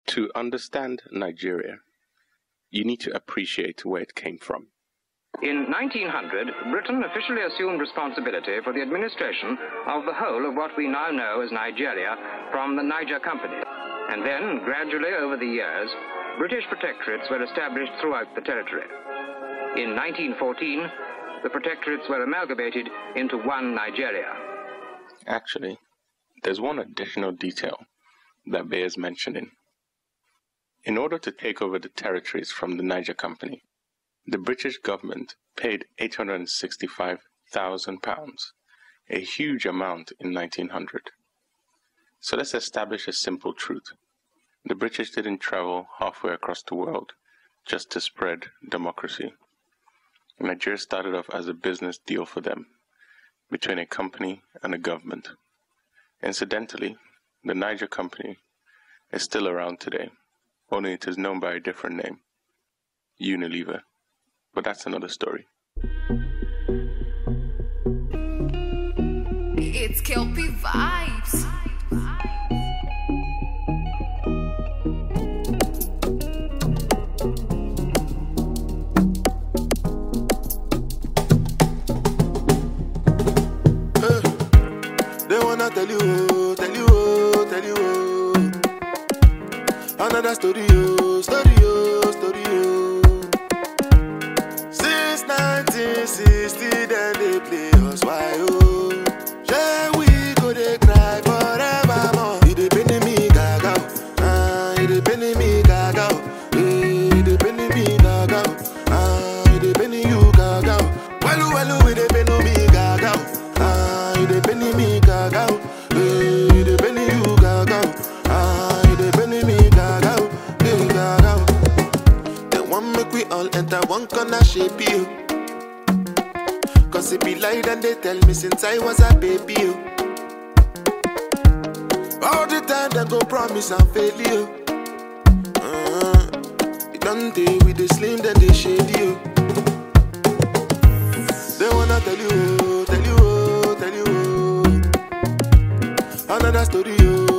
To understand Nigeria, you need to appreciate where it came from. In 1900, Britain officially assumed responsibility for the administration of the whole of what we now know as Nigeria from the Niger Company. And then, gradually over the years, British protectorates were established throughout the territory. In 1914, the protectorates were amalgamated into one Nigeria. Actually, there's one additional detail that bears mentioning. In order to take over the territories from the Niger Company, the British government paid £865,000, a huge amount in 1900. So let's establish a simple truth. The British didn't travel halfway across the world just to spread democracy. Nigeria started off as a business deal for them, between a company and a government. Incidentally, the Niger Company is still around today, only it is known by a different name, Unilever. But that's another story. It's Kelpie Vibes. They wanna tell you. Another story. Since 1960, then they play us why yeah, we go they cry forevermore. It depend me gaga, it depend me gaga, it depend me gaga, it depend you gaga. Well, it depend me gaga, it depend me gaga, it depend you gaga, it depend me gaga, gaga. They want make we all enter one corner shape you. Cause it be lied and they tell me since I was a baby. All the time they go promise and fail you. It don't day with the slim then they shade you. They wanna tell you. Another story.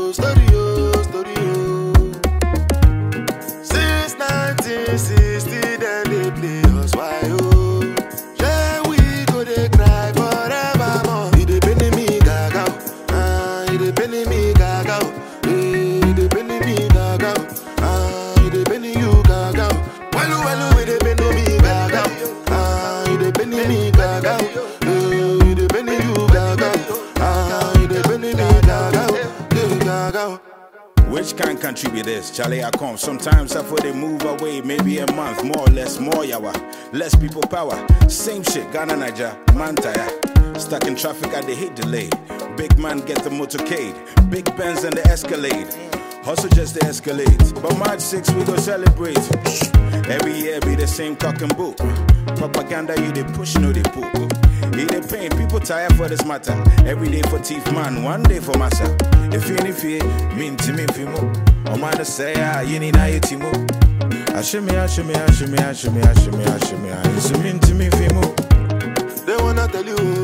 Since 1960 then they play us why yeah, we go they cry forevermore. It depend me gaga, it depend me gaga, it depend me gaga, it depend you gaga. Well, it depend me gaga, it depend me gaga, it depend you gaga, it depend me gaga, gaga. Which kind of country be this? Charlie, I come. Sometimes I feel they move away, maybe a month, more or less, more yawa. Less people power. Same shit, Ghana, Niger, man tire. Stuck in traffic, I they hate delay. Big man get the motorcade. Big Benz and the Escalade. Hustle just to escalate. But March 6th, we go celebrate. Every year be the same cock and boot. Propaganda, you they push, no they poop. He they pain, people tired for this matter. Every day for teeth man, one day for massa. If you any fear, mean to me fimo. O man say you need na yetimo. Ashimi. It's mean to me fimo. They wanna tell you.